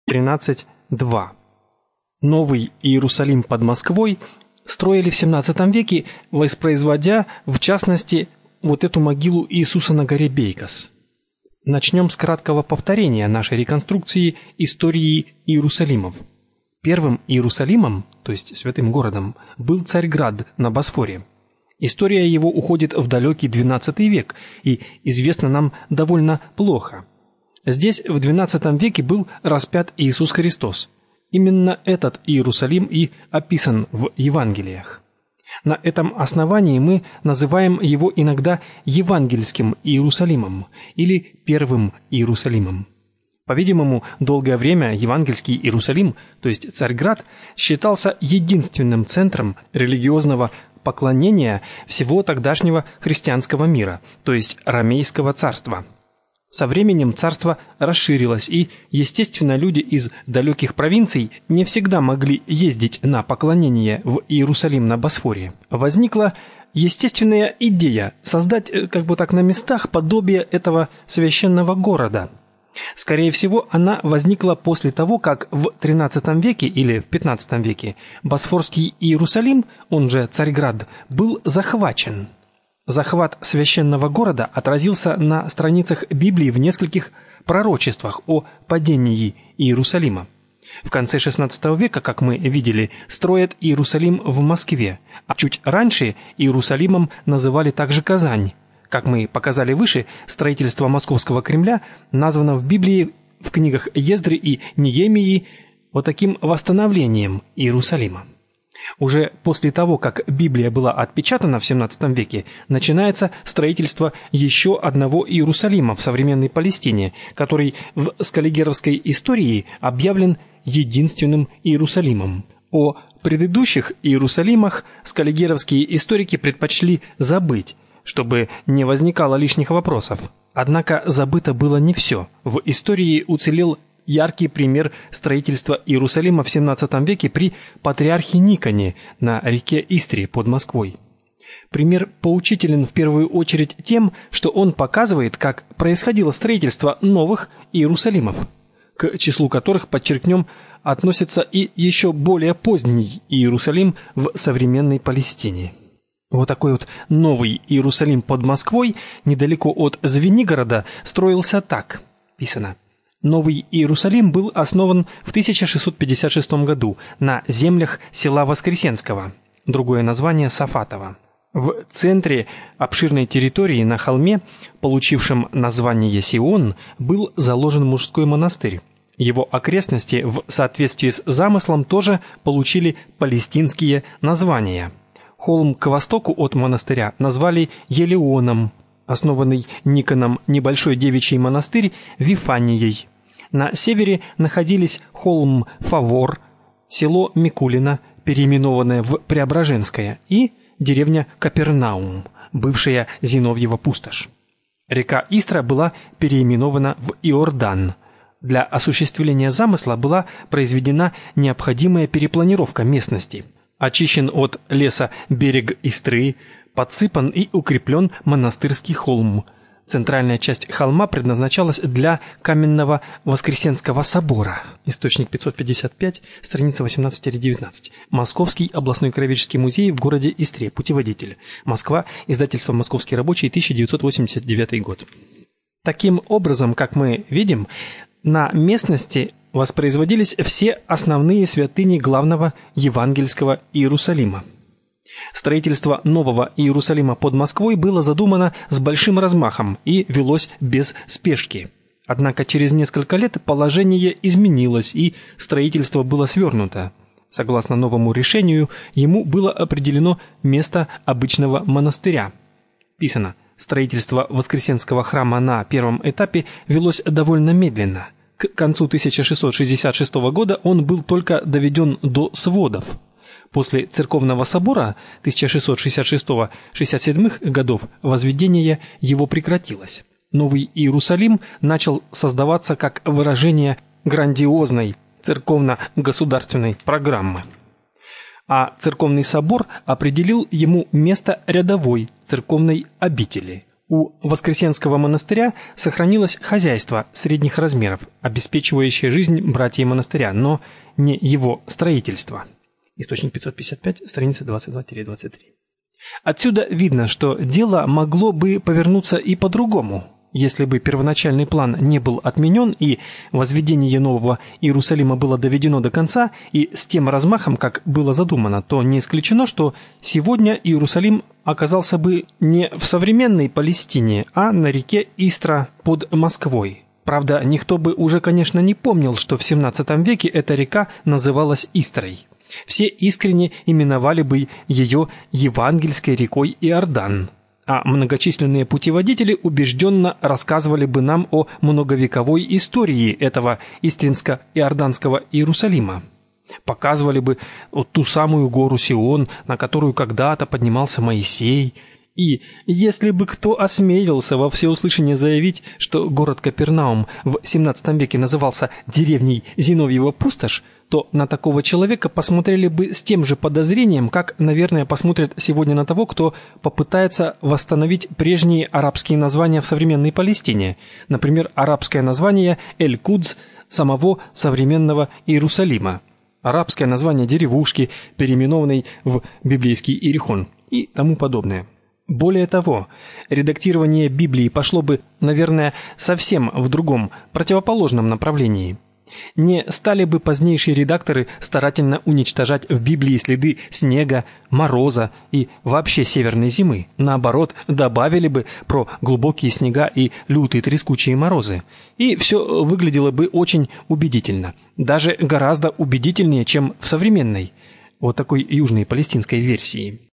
13:2. Новый Иерусалим под Москвой строили в XVII веке, воспроизводя, в частности, вот эту могилу Иисуса на горе Бейкос. Начнем с краткого повторения нашей реконструкции истории Иерусалимов. Первым Иерусалимом, то есть святым городом, был Царьград на Босфоре. История его уходит в далекий XII век и известна нам довольно плохо. Здесь в XII веке был распят Иисус Христос. Именно этот Иерусалим и описан в Евангелиях. На этом основании мы называем его иногда евангельским Иерусалимом или первым Иерусалимом. По-видимому, долгое время евангельский Иерусалим, то есть Царьград, считался единственным центром религиозного поклонения всего тогдашнего христианского мира, то есть Ромейского царства. Со временем царство расширилось, и, естественно, люди из далеких провинций не всегда могли ездить на поклонение в Иерусалим на Босфоре. Возникла естественная идея создать на местах подобие этого священного города. Скорее всего, она возникла после того, как в XIII веке или в XV веке Босфорский Иерусалим, он же Царьград, был захвачен. Захват священного города отразился на страницах Библии в нескольких пророчествах о падении Иерусалима. В конце XVI века, как мы видели, строят Иерусалим в Москве, а чуть раньше Иерусалимом называли также Казань. Как мы показали выше, строительство Московского Кремля названо в Библии, в книгах Ездры и Неемии, вот таким восстановлением Иерусалима. Уже после того, как Библия была отпечатана в XVII веке, начинается строительство еще одного Иерусалима в современной Палестине, который в скаллигеровской истории объявлен единственным Иерусалимом. О предыдущих Иерусалимах скаллигеровские историки предпочли забыть, чтобы не возникало лишних вопросов. Однако забыто было не все. В истории уцелел яркий пример строительства Иерусалима в XVII веке при патриархе Никоне на реке Истре под Москвой. Пример поучителен в первую очередь тем, что он показывает, как происходило строительство новых Иерусалимов, к числу которых, подчеркнем, относится и еще более поздний Иерусалим в современной Палестине. Вот такой вот новый Иерусалим под Москвой, недалеко от Звенигорода, строился так. Писано: Новый Иерусалим был основан в 1656 году на землях села Воскресенского, другое название Сафатово. В центре обширной территории на холме, получившем название Сион, был заложен мужской монастырь. Его окрестности в соответствии с замыслом тоже получили палестинские названия. Холм к востоку от монастыря назвали Елеоном, основанный Никоном небольшой девичий монастырь Вифанией. На севере находились холм Фавор, село Микулино, переименованное в Преображенское, и деревня Капернаум, бывшая Зиновьева пустошь. Река Истра была переименована в Иордан. Для осуществления замысла была произведена необходимая перепланировка местности. Очищен от леса берег Истры, подсыпан и укреплен монастырский холм. Центральная часть холма предназначалась для каменного Воскресенского собора. Источник 555, страница 18-19. Московский областной краеведческий музей в городе Истре. Путеводитель. Москва. Издательство «Московский рабочий», 1989 год. Таким образом, как мы видим, на местности воспроизводились все основные святыни главного евангельского Иерусалима. Строительство нового Иерусалима под Москвой было задумано с большим размахом и велось без спешки. Однако через несколько лет положение изменилось, и строительство было свернуто. Согласно новому решению, ему было определено место обычного монастыря. Писано: строительство Воскресенского храма на первом этапе велось довольно медленно. К концу 1666 года он был только доведен до сводов. После церковного собора 1666-67 годов возведение его прекратилось. Новый Иерусалим начал создаваться как выражение грандиозной церковно-государственной программы. А церковный собор определил ему место рядовой церковной обители. У Воскресенского монастыря сохранилось хозяйство средних размеров, обеспечивающее жизнь братьев монастыря, но не его строительство. Источник 555, страница 22-23. Отсюда видно, что дело могло бы повернуться и по-другому. Если бы первоначальный план не был отменен и возведение нового Иерусалима было доведено до конца и с тем размахом, как было задумано, то не исключено, что сегодня Иерусалим оказался бы не в современной Палестине, а на реке Истра под Москвой. Правда, никто бы уже, конечно, не помнил, что в XVII веке эта река называлась Истрой. Все искренне именовали бы ее Евангельской рекой Иордан. А многочисленные путеводители убежденно рассказывали бы нам о многовековой истории этого Истринско-Иорданского Иерусалима. Показывали бы ту самую гору Сион, на которую когда-то поднимался Моисей. И если бы кто осмелился во всеуслышание заявить, что город Капернаум в XVII веке назывался деревней Зиновьева Пустошь, то на такого человека посмотрели бы с тем же подозрением, как, наверное, посмотрят сегодня на того, кто попытается восстановить прежние арабские названия в современной Палестине. Например, арабское название Эль-Кудс самого современного Иерусалима, арабское название деревушки, переименованной в библейский Иерихон и тому подобное. Более того, редактирование Библии пошло бы, наверное, совсем в другом, противоположном направлении. Не стали бы позднейшие редакторы старательно уничтожать в Библии следы снега, мороза и вообще северной зимы. Наоборот, добавили бы про глубокие снега и лютые трескучие морозы. И все выглядело бы очень убедительно. Даже гораздо убедительнее, чем в современной, вот такой южной палестинской версии.